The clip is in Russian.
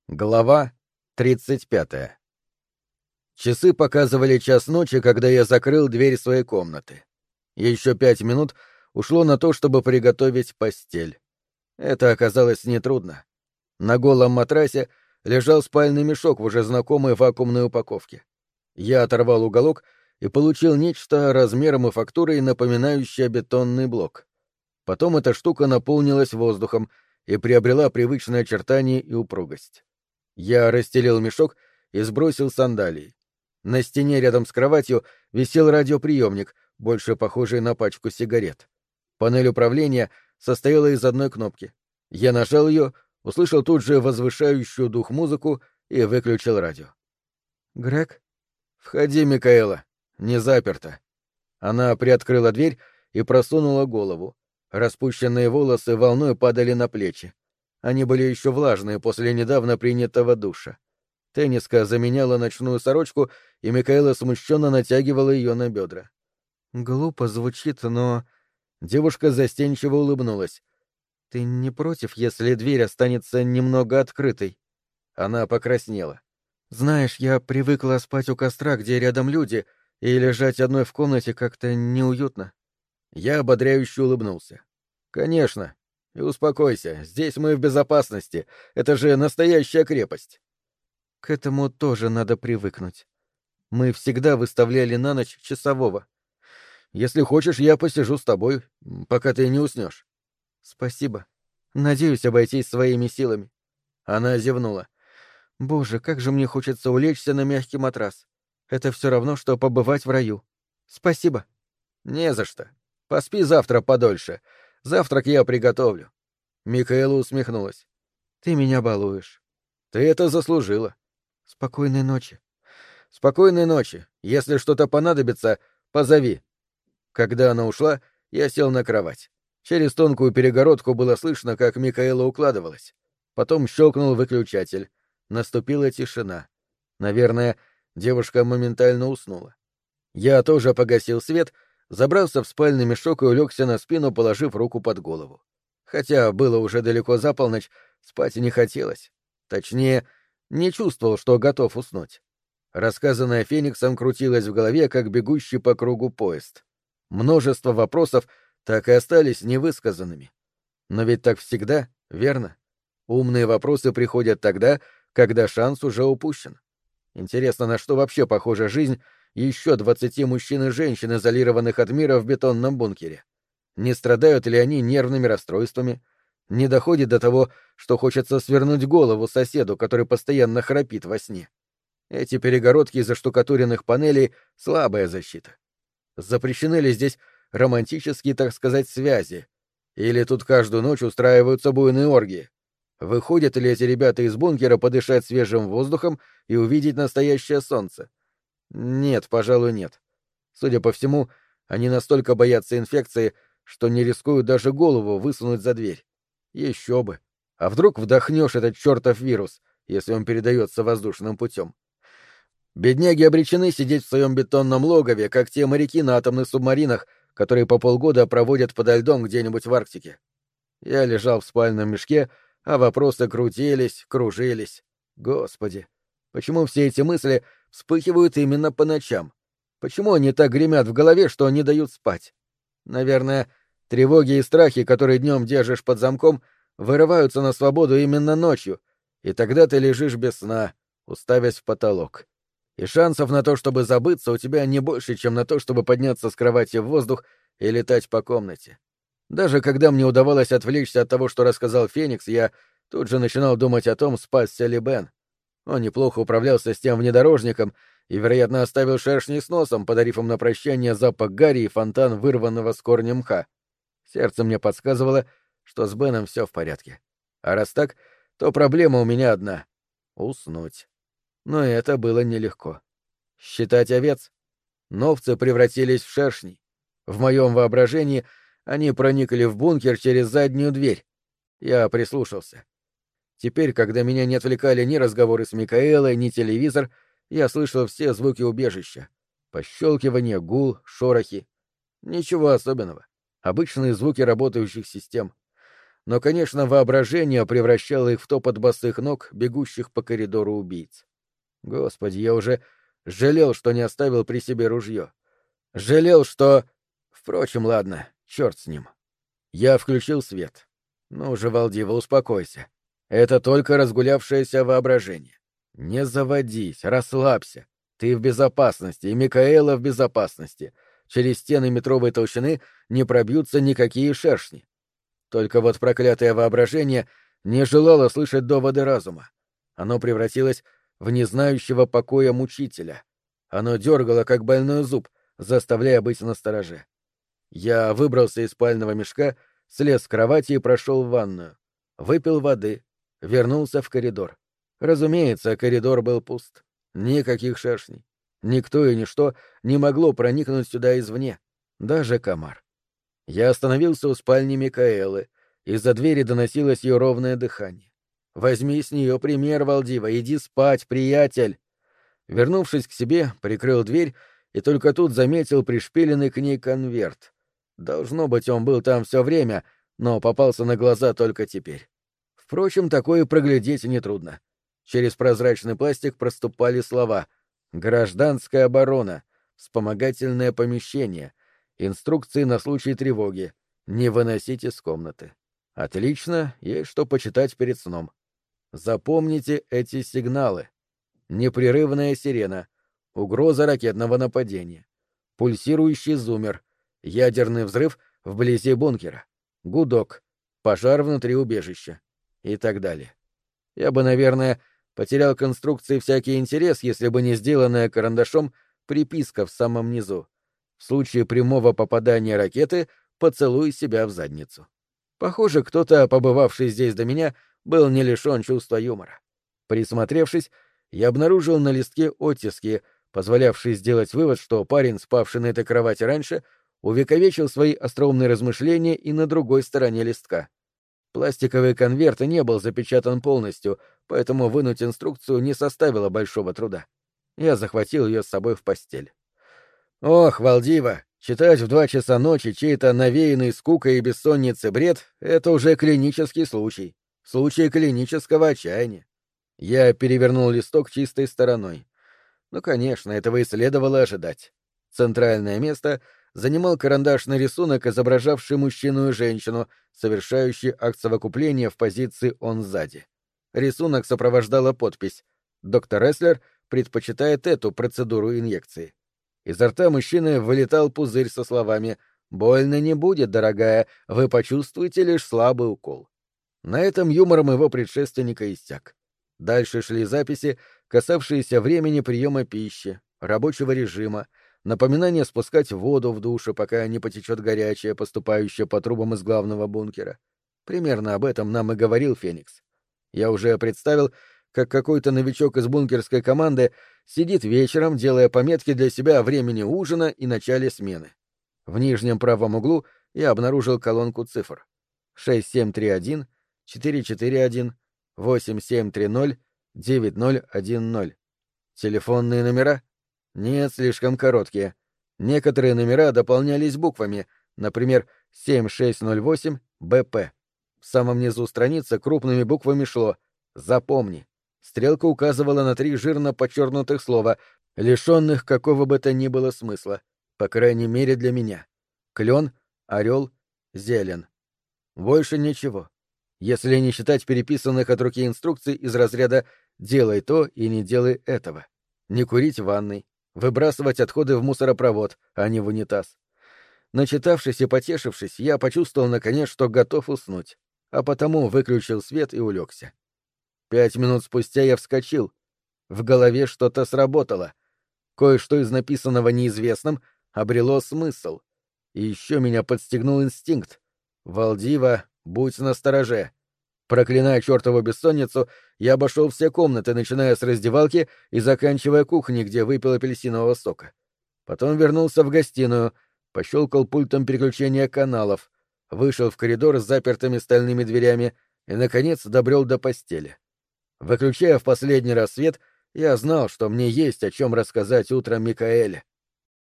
Глава 35. Часы показывали час ночи, когда я закрыл дверь своей комнаты. Еще 5 минут ушло на то, чтобы приготовить постель. Это оказалось нетрудно. На голом матрасе лежал спальный мешок в уже знакомой вакуумной упаковке. Я оторвал уголок и получил нечто размером и фактурой, напоминающее бетонный блок. Потом эта штука наполнилась воздухом и приобрела привычные очертания и упругость. Я расстелил мешок и сбросил сандалии. На стене рядом с кроватью висел радиоприемник, больше похожий на пачку сигарет. Панель управления состояла из одной кнопки. Я нажал ее, услышал тут же возвышающую дух музыку и выключил радио. «Грег?» «Входи, Микаэла. Не заперто». Она приоткрыла дверь и просунула голову. Распущенные волосы волной падали на плечи. Они были еще влажные после недавно принятого душа. Тенниска заменяла ночную сорочку, и Микаэла смущенно натягивала ее на бедра. «Глупо звучит, но...» Девушка застенчиво улыбнулась. «Ты не против, если дверь останется немного открытой?» Она покраснела. «Знаешь, я привыкла спать у костра, где рядом люди, и лежать одной в комнате как-то неуютно». Я ободряюще улыбнулся. «Конечно. И успокойся, здесь мы в безопасности. Это же настоящая крепость». К этому тоже надо привыкнуть. Мы всегда выставляли на ночь часового. Если хочешь, я посижу с тобой, пока ты не уснешь. Спасибо. Надеюсь обойтись своими силами. Она зевнула. Боже, как же мне хочется улечься на мягкий матрас. Это все равно, что побывать в раю. Спасибо. Не за что. Поспи завтра подольше. Завтрак я приготовлю. Микаэла усмехнулась. Ты меня балуешь. Ты это заслужила. Спокойной ночи. Спокойной ночи. Если что-то понадобится, позови. Когда она ушла, я сел на кровать. Через тонкую перегородку было слышно, как Микаэла укладывалась. Потом щелкнул выключатель. Наступила тишина. Наверное, девушка моментально уснула. Я тоже погасил свет, забрался в спальный мешок и улегся на спину, положив руку под голову. Хотя было уже далеко за полночь, спать не хотелось. Точнее, не чувствовал, что готов уснуть. Рассказанное Фениксом крутилось в голове, как бегущий по кругу поезд. Множество вопросов так и остались невысказанными. Но ведь так всегда, верно? Умные вопросы приходят тогда, когда шанс уже упущен. Интересно, на что вообще похожа жизнь еще 20 мужчин и женщин, изолированных от мира в бетонном бункере? Не страдают ли они нервными расстройствами? Не доходит до того, что хочется свернуть голову соседу, который постоянно храпит во сне. Эти перегородки из оштукатуренных панелей — слабая защита. Запрещены ли здесь романтические, так сказать, связи? Или тут каждую ночь устраиваются буйные оргии? Выходят ли эти ребята из бункера подышать свежим воздухом и увидеть настоящее солнце? Нет, пожалуй, нет. Судя по всему, они настолько боятся инфекции, что не рискуют даже голову высунуть за дверь. Еще бы. А вдруг вдохнешь этот чертов вирус, если он передается воздушным путем? Бедняги обречены сидеть в своем бетонном логове, как те моряки на атомных субмаринах, которые по полгода проводят подо льдом где-нибудь в Арктике. Я лежал в спальном мешке, а вопросы крутились, кружились. Господи, почему все эти мысли вспыхивают именно по ночам? Почему они так гремят в голове, что не дают спать? Наверное, тревоги и страхи, которые днем держишь под замком, вырываются на свободу именно ночью, и тогда ты лежишь без сна, уставясь в потолок. И шансов на то, чтобы забыться, у тебя не больше, чем на то, чтобы подняться с кровати в воздух и летать по комнате. Даже когда мне удавалось отвлечься от того, что рассказал Феникс, я тут же начинал думать о том, спасся ли Бен. Он неплохо управлялся с тем внедорожником и, вероятно, оставил шершни с носом, подарив им на прощание запах гари и фонтан вырванного с корня мха. Сердце мне подсказывало, что с Беном все в порядке. А раз так, то проблема у меня одна — уснуть. Но это было нелегко. Считать овец? Овцы превратились в шершней. В моем воображении они проникли в бункер через заднюю дверь. Я прислушался. Теперь, когда меня не отвлекали ни разговоры с Микаэлой, ни телевизор, я слышал все звуки убежища. Пощелкивание, гул, шорохи. Ничего особенного. Обычные звуки работающих систем. но, конечно, воображение превращало их в топот босых ног, бегущих по коридору убийц. Господи, я уже жалел, что не оставил при себе ружье. Жалел, что... Впрочем, ладно, черт с ним. Я включил свет. Ну же, Валдива, успокойся. Это только разгулявшееся воображение. Не заводись, расслабься. Ты в безопасности, и Микаэла в безопасности. Через стены метровой толщины не пробьются никакие шершни. Только вот проклятое воображение не желало слышать доводы разума. Оно превратилось в незнающего покоя мучителя. Оно дергало, как больной зуб, заставляя быть настороже. Я выбрался из спального мешка, слез с кровати и прошел в ванную. Выпил воды, вернулся в коридор. Разумеется, коридор был пуст. Никаких шершней. Никто и ничто не могло проникнуть сюда извне. Даже комар. Я остановился у спальни Микаэлы. Из-за двери доносилось ее ровное дыхание. «Возьми с нее пример, Валдива, иди спать, приятель!» Вернувшись к себе, прикрыл дверь и только тут заметил пришпиленный к ней конверт. Должно быть, он был там все время, но попался на глаза только теперь. Впрочем, такое проглядеть нетрудно. Через прозрачный пластик проступали слова «Гражданская оборона», «Вспомогательное помещение», «Инструкции на случай тревоги», «Не выносить из комнаты». Отлично, есть что почитать перед сном. Запомните эти сигналы. Непрерывная сирена, угроза ракетного нападения, пульсирующий зуммер, ядерный взрыв вблизи бункера, гудок, пожар внутри убежища и так далее. Я бы, наверное, потерял к конструкции всякий интерес, если бы не сделанная карандашом приписка в самом низу. В случае прямого попадания ракеты поцелуй себя в задницу. Похоже, кто-то, побывавший здесь до меня, был не лишен чувства юмора. Присмотревшись, я обнаружил на листке оттиски, позволявшие сделать вывод, что парень, спавший на этой кровати раньше, увековечил свои остроумные размышления и на другой стороне листка. Пластиковый конверт не был запечатан полностью, поэтому вынуть инструкцию не составило большого труда. Я захватил ее с собой в постель. Ох, Валдива, читать в 2 часа ночи чей-то навеянный скукой и бессонницей бред — это уже клинический случай. Случай клинического отчаяния. Я перевернул листок чистой стороной. Ну, конечно, этого и следовало ожидать. Центральное место занимал карандашный рисунок, изображавший мужчину и женщину, совершающий акт совокупления в позиции «он сзади». Рисунок сопровождала подпись «Доктор Эслер предпочитает эту процедуру инъекции». Изо рта мужчины вылетал пузырь со словами «Больно не будет, дорогая, вы почувствуете лишь слабый укол». На этом юмор моего предшественника иссяк. Дальше шли записи, касавшиеся времени приема пищи, рабочего режима, напоминание спускать воду в душе, пока не потечет горячее, поступающее по трубам из главного бункера. Примерно об этом нам и говорил Феникс. Я уже представил, как какой-то новичок из бункерской команды сидит вечером, делая пометки для себя о времени ужина и начале смены. В нижнем правом углу я обнаружил колонку цифр. 6731, 441, 8730, 9010. Телефонные номера? Нет, слишком короткие. Некоторые номера дополнялись буквами, например, 7608 БП. В самом низу страницы крупными буквами шло «Запомни». Стрелка указывала на 3 жирно подчеркнутых слова, лишенных какого бы то ни было смысла, по крайней мере для меня. Клен, орел, зелен. Больше ничего. Если не считать переписанных от руки инструкций из разряда «делай то и не делай этого». Не курить в ванной, выбрасывать отходы в мусоропровод, а не в унитаз. Начитавшись и потешившись, я почувствовал наконец, что готов уснуть, а потому выключил свет и улегся. 5 минут спустя я вскочил. В голове что-то сработало. Кое-что из написанного неизвестным обрело смысл. И еще меня подстегнул инстинкт. «Валдива, будь настороже». Проклиная чертову бессонницу, я обошел все комнаты, начиная с раздевалки и заканчивая кухней, где выпил апельсинового сока. Потом вернулся в гостиную, пощелкал пультом переключения каналов, вышел в коридор с запертыми стальными дверями и, наконец, добрел до постели. Выключая в последний раз свет, я знал, что мне есть о чем рассказать утром Микаэле.